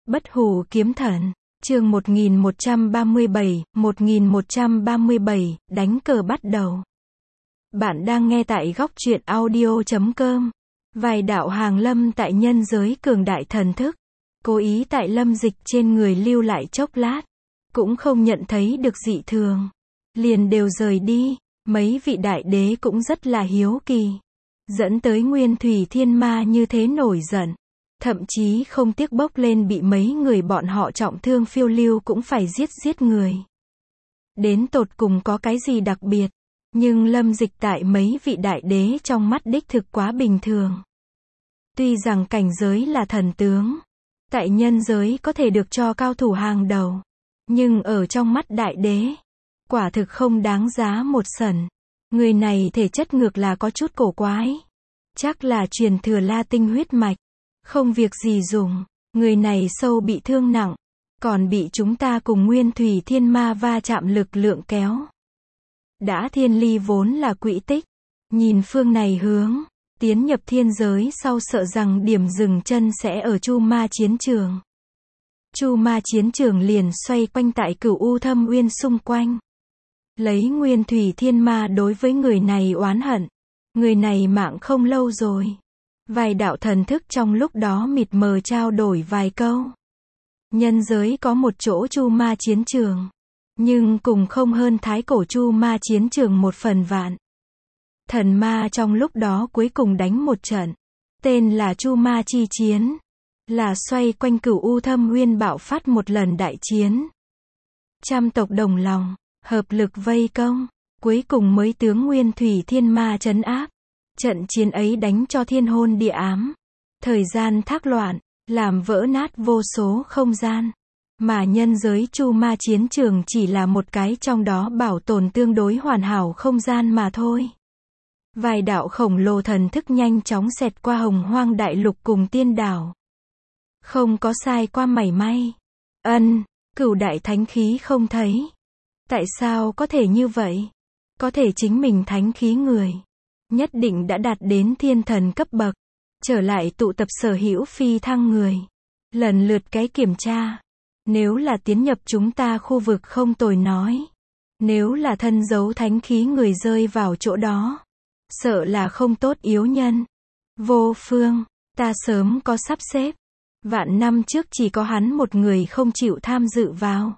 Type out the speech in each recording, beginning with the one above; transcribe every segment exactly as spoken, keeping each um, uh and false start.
Bất hủ kiếm thần, chương một nghìn một trăm ba mươi bảy, một nghìn một trăm ba mươi bảy, đánh cờ bắt đầu. Bạn đang nghe tại góc truyện audio chấm com. Vài đạo hàng lâm tại nhân giới cường đại thần thức, cố ý tại Lâm Dịch trên người lưu lại chốc lát, cũng không nhận thấy được dị thường, liền đều rời đi. Mấy vị đại đế cũng rất là hiếu kỳ, dẫn tới Nguyên Thủy Thiên Ma như thế nổi giận, thậm chí không tiếc bốc lên bị mấy người bọn họ trọng thương phiêu lưu cũng phải giết giết người. Đến tột cùng có cái gì đặc biệt, nhưng Lâm Dịch tại mấy vị đại đế trong mắt đích thực quá bình thường. Tuy rằng cảnh giới là thần tướng, tại nhân giới có thể được cho cao thủ hàng đầu, nhưng ở trong mắt đại đế, quả thực không đáng giá một sẩn. Người này thể chất ngược là có chút cổ quái, chắc là truyền thừa La Tinh huyết mạch, không việc gì dùng. Người này sâu bị thương nặng, còn bị chúng ta cùng Nguyên Thủy Thiên Ma va chạm lực lượng kéo. Đã thiên ly vốn là quỹ tích, nhìn phương này hướng, tiến nhập thiên giới sau sợ rằng điểm dừng chân sẽ ở Chu Ma chiến trường. Chu Ma chiến trường liền xoay quanh tại Cửu U Thâm Uyên xung quanh. Lấy Nguyên Thủy Thiên Ma đối với người này oán hận, người này mạng không lâu rồi. Vài đạo thần thức trong lúc đó mịt mờ trao đổi vài câu. Nhân giới có một chỗ Chu Ma chiến trường, nhưng cùng không hơn thái cổ Chu Ma chiến trường một phần vạn. Thần ma trong lúc đó cuối cùng đánh một trận, tên là Chu Ma chi chiến, là xoay quanh Cửu U Thâm Uyên bạo phát một lần đại chiến. Trăm tộc đồng lòng, hợp lực vây công, cuối cùng mới tướng Nguyên Thủy Thiên Ma trấn áp. Trận chiến ấy đánh cho thiên hôn địa ám, thời gian thác loạn, làm vỡ nát vô số không gian. Mà nhân giới Chu Ma chiến trường chỉ là một cái trong đó bảo tồn tương đối hoàn hảo không gian mà thôi. Vài đạo khổng lồ thần thức nhanh chóng xẹt qua Hồng Hoang đại lục cùng tiên đảo. Không có sai qua mảy may. Ân, cửu đại thánh khí không thấy. Tại sao có thể như vậy? Có thể chính mình thánh khí người nhất định đã đạt đến thiên thần cấp bậc, trở lại tụ tập sở hữu phi thăng người, lần lượt cái kiểm tra. Nếu là tiến nhập chúng ta khu vực không tồi nói, nếu là thân giấu thánh khí người rơi vào chỗ đó, sợ là không tốt yếu nhân. Vô Phương, ta sớm có sắp xếp. Vạn năm trước chỉ có hắn một người không chịu tham dự vào.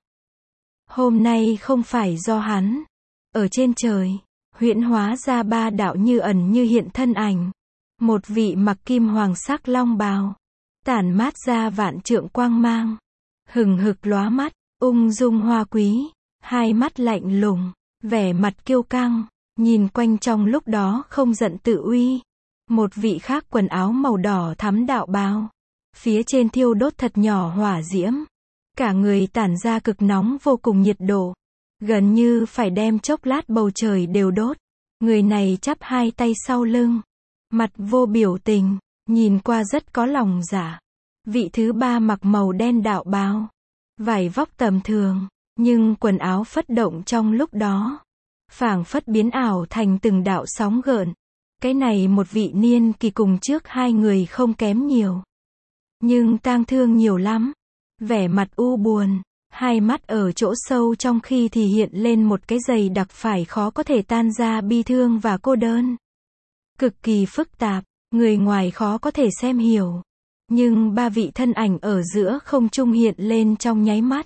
Hôm nay không phải do hắn. Ở trên trời, huyễn hóa ra ba đạo như ẩn như hiện thân ảnh. Một vị mặc kim hoàng sắc long bào, tản mát ra vạn trượng quang mang, hừng hực lóa mắt, ung dung hoa quý, hai mắt lạnh lùng, vẻ mặt kiêu căng, nhìn quanh trong lúc đó không giận tự uy. Một vị khác quần áo màu đỏ thắm đạo bào, phía trên thiêu đốt thật nhỏ hỏa diễm, cả người tản ra cực nóng vô cùng nhiệt độ, gần như phải đem chốc lát bầu trời đều đốt. Người này chắp hai tay sau lưng, mặt vô biểu tình, nhìn qua rất có lòng dạ. Vị thứ ba mặc màu đen đạo bào, vải vóc tầm thường, nhưng quần áo phất động trong lúc đó, phảng phất biến ảo thành từng đạo sóng gợn. Cái này một vị niên kỳ cùng trước hai người không kém nhiều, nhưng tang thương nhiều lắm, vẻ mặt u buồn, hai mắt ở chỗ sâu trong khi thì hiện lên một cái dày đặc phải khó có thể tan ra bi thương và cô đơn. Cực kỳ phức tạp, người ngoài khó có thể xem hiểu, nhưng ba vị thân ảnh ở giữa không trung hiện lên trong nháy mắt.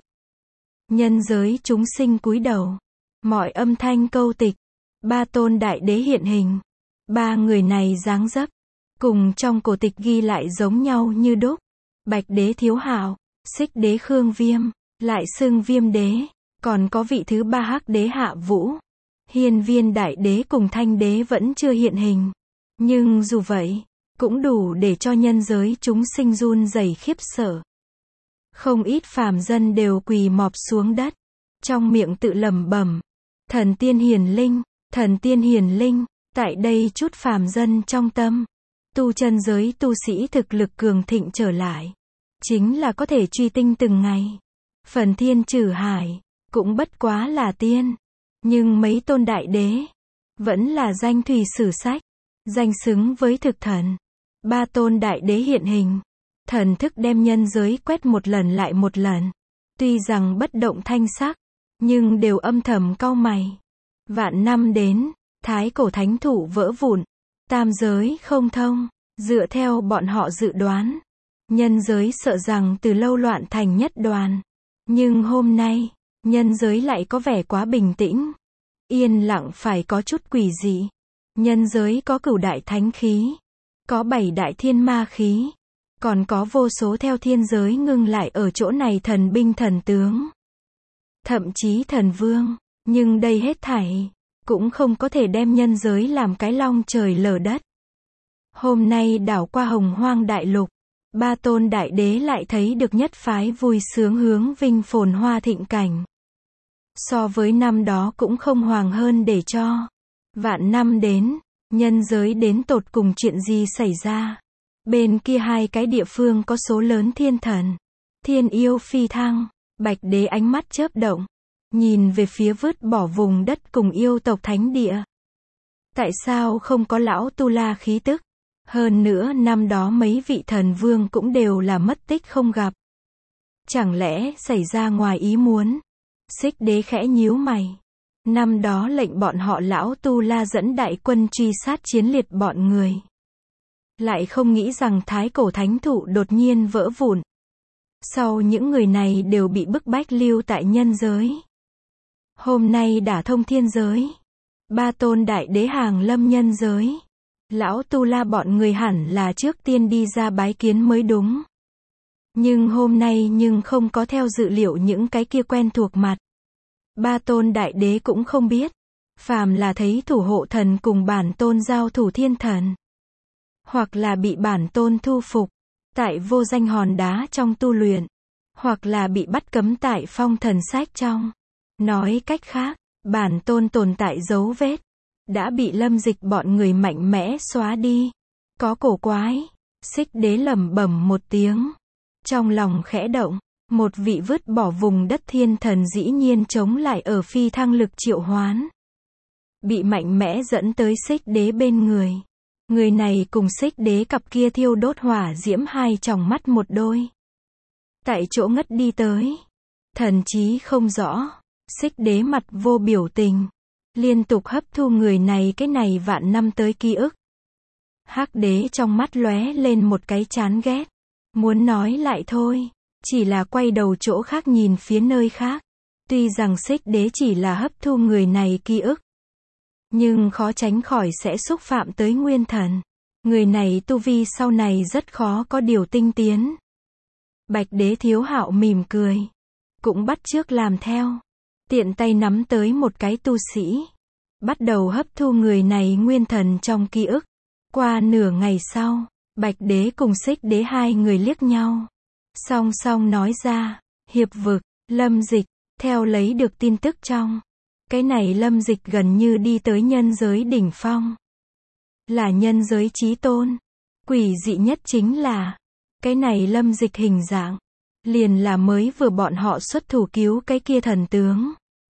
Nhân giới chúng sinh cúi đầu, mọi âm thanh câu tịch, ba tôn đại đế hiện hình. Ba người này dáng dấp, cùng trong cổ tịch ghi lại giống nhau như đúc. Bạch đế Thiếu Hạo, Xích đế Khương Viêm, lại xưng Viêm đế, còn có vị thứ ba Hắc đế Hạ Vũ. Hiên Viên đại đế cùng Thanh đế vẫn chưa hiện hình, nhưng dù vậy, cũng đủ để cho nhân giới chúng sinh run rẩy khiếp sợ. Không ít phàm dân đều quỳ mọp xuống đất, trong miệng tự lẩm bẩm: thần tiên hiển linh, thần tiên hiển linh. Tại đây chút phàm dân trong tâm, tu chân giới tu sĩ thực lực cường thịnh trở lại, chính là có thể truy tinh từng ngày. Phần thiên trừ hải, cũng bất quá là tiên, nhưng mấy tôn đại đế, vẫn là danh thủy sử sách, danh xứng với thực thần. Ba tôn đại đế hiện hình, Thần thức đem nhân giới quét một lần lại một lần. Tuy rằng bất động thanh sắc, nhưng đều âm thầm cau mày. Vạn năm đến, thái cổ thánh thụ vỡ vụn, tam giới không thông, dựa theo bọn họ dự đoán. Nhân giới sợ rằng từ lâu loạn thành nhất đoàn. Nhưng hôm nay, nhân giới lại có vẻ quá bình tĩnh. Yên lặng phải có chút quỷ dị. Nhân giới có cửu đại thánh khí, có bảy đại thiên ma khí, còn có vô số theo thiên giới ngưng lại ở chỗ này thần binh thần tướng. Thậm chí thần vương, nhưng đây hết thảy, cũng không có thể đem nhân giới làm cái long trời lở đất. Hôm nay đảo qua hồng hoang đại lục, ba tôn đại đế lại thấy được nhất phái vui sướng hướng vinh phồn hoa thịnh cảnh. So với năm đó cũng không hoàng hơn để cho. Vạn năm đến, nhân giới đến tột cùng chuyện gì xảy ra. Bên kia hai cái địa phương có số lớn thiên thần, thiên yêu phi thăng, Bạch Đế ánh mắt chớp động, nhìn về phía vứt bỏ vùng đất cùng yêu tộc thánh địa. Tại sao không có lão Tu La khí tức? Hơn nữa năm đó mấy vị thần vương cũng đều là mất tích không gặp. Chẳng lẽ xảy ra ngoài ý muốn? Xích Đế khẽ nhíu mày. Năm đó lệnh bọn họ lão Tu La dẫn đại quân truy sát chiến liệt bọn người. Lại không nghĩ rằng thái cổ thánh thụ đột nhiên vỡ vụn. Sau những người này đều bị bức bách lưu tại nhân giới. Hôm nay đả thông thiên giới. Ba tôn đại đế hàng lâm nhân giới. Lão Tu La bọn người hẳn là trước tiên đi ra bái kiến mới đúng. Nhưng hôm nay nhưng không có theo dự liệu những cái kia quen thuộc mặt. Ba tôn đại đế cũng không biết. Phàm là thấy thủ hộ thần cùng bản tôn giao thủ thiên thần. Hoặc là bị bản tôn thu phục. Tại vô danh hòn đá trong tu luyện. Hoặc là bị bắt cấm tại phong thần sách trong. Nói cách khác, bản tôn tồn tại dấu vết. Đã bị Lâm Dịch bọn người mạnh mẽ xóa đi. Có cổ quái. Xích Đế lẩm bẩm một tiếng. Trong lòng khẽ động. Một vị vứt bỏ vùng đất thiên thần dĩ nhiên chống lại ở phi thăng lực triệu hoán. Bị mạnh mẽ dẫn tới Xích Đế bên người. Người này cùng Xích Đế cặp kia thiêu đốt hỏa diễm hai tròng mắt một đôi. Tại chỗ ngất đi tới. Thần trí không rõ. Xích Đế mặt vô biểu tình. Liên tục hấp thu người này cái này vạn năm tới ký ức. Hắc Đế trong mắt lóe lên một cái chán ghét. Muốn nói lại thôi. Chỉ là quay đầu chỗ khác nhìn phía nơi khác. Tuy rằng Xích Đế chỉ là hấp thu người này ký ức. Nhưng khó tránh khỏi sẽ xúc phạm tới nguyên thần. Người này tu vi sau này rất khó có điều tinh tiến. Bạch Đế Thiếu Hạo mỉm cười. Cũng bắt chước làm theo. Tiện tay nắm tới một cái tu sĩ. Bắt đầu hấp thu người này nguyên thần trong ký ức. Qua nửa ngày sau, Bạch Đế cùng Xích Đế hai người liếc nhau. Song song nói ra, hiệp vực, Lâm Dịch, theo lấy được tin tức trong. Cái này Lâm Dịch gần như đi tới nhân giới đỉnh phong. Là nhân giới chí tôn. Quỷ dị nhất chính là, cái này Lâm Dịch hình dạng. Liền là mới vừa bọn họ xuất thủ cứu cái kia thần tướng.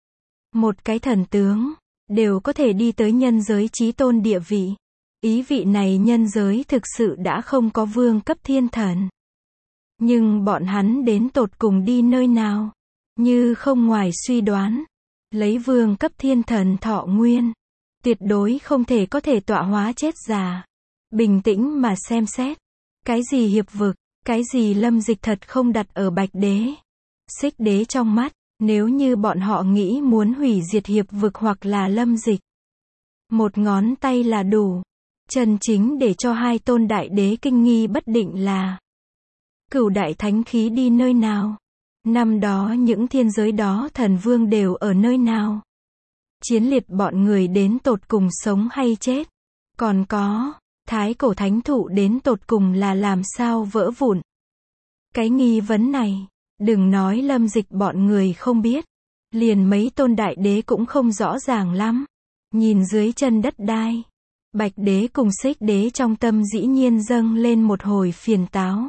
Một cái thần tướng, đều có thể đi tới nhân giới chí tôn địa vị. Ý vị này nhân giới thực sự đã không có vương cấp thiên thần. Nhưng bọn hắn đến tột cùng đi nơi nào? Như không ngoài suy đoán. Lấy vương cấp thiên thần thọ nguyên. Tuyệt đối không thể có thể tọa hóa chết già. Bình tĩnh mà xem xét. Cái gì hiệp vực, cái gì Lâm Dịch thật không đặt ở Bạch Đế. Xích Đế trong mắt, nếu như bọn họ nghĩ muốn hủy diệt hiệp vực hoặc là Lâm Dịch. Một ngón tay là đủ. Chân chính để cho hai tôn đại đế kinh nghi bất định là cửu đại thánh khí đi nơi nào? Năm đó những thiên giới đó thần vương đều ở nơi nào? Chiến liệt bọn người đến tột cùng sống hay chết? Còn có, thái cổ thánh thụ đến tột cùng là làm sao vỡ vụn? Cái nghi vấn này, đừng nói Lâm Dịch bọn người không biết. Liền mấy tôn đại đế cũng không rõ ràng lắm. Nhìn dưới chân đất đai. Bạch Đế cùng Xích Đế trong tâm dĩ nhiên dâng lên một hồi phiền táo.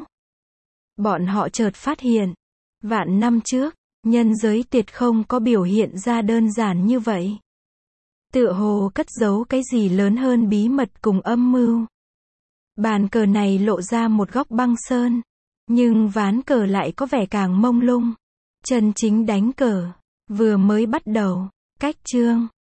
Bọn họ chợt phát hiện. Vạn năm trước, nhân giới tuyệt không có biểu hiện ra đơn giản như vậy. Tựa hồ cất giấu cái gì lớn hơn bí mật cùng âm mưu. Bàn cờ này lộ ra một góc băng sơn. Nhưng ván cờ lại có vẻ càng mông lung. Chân chính đánh cờ vừa mới bắt đầu. Cách chương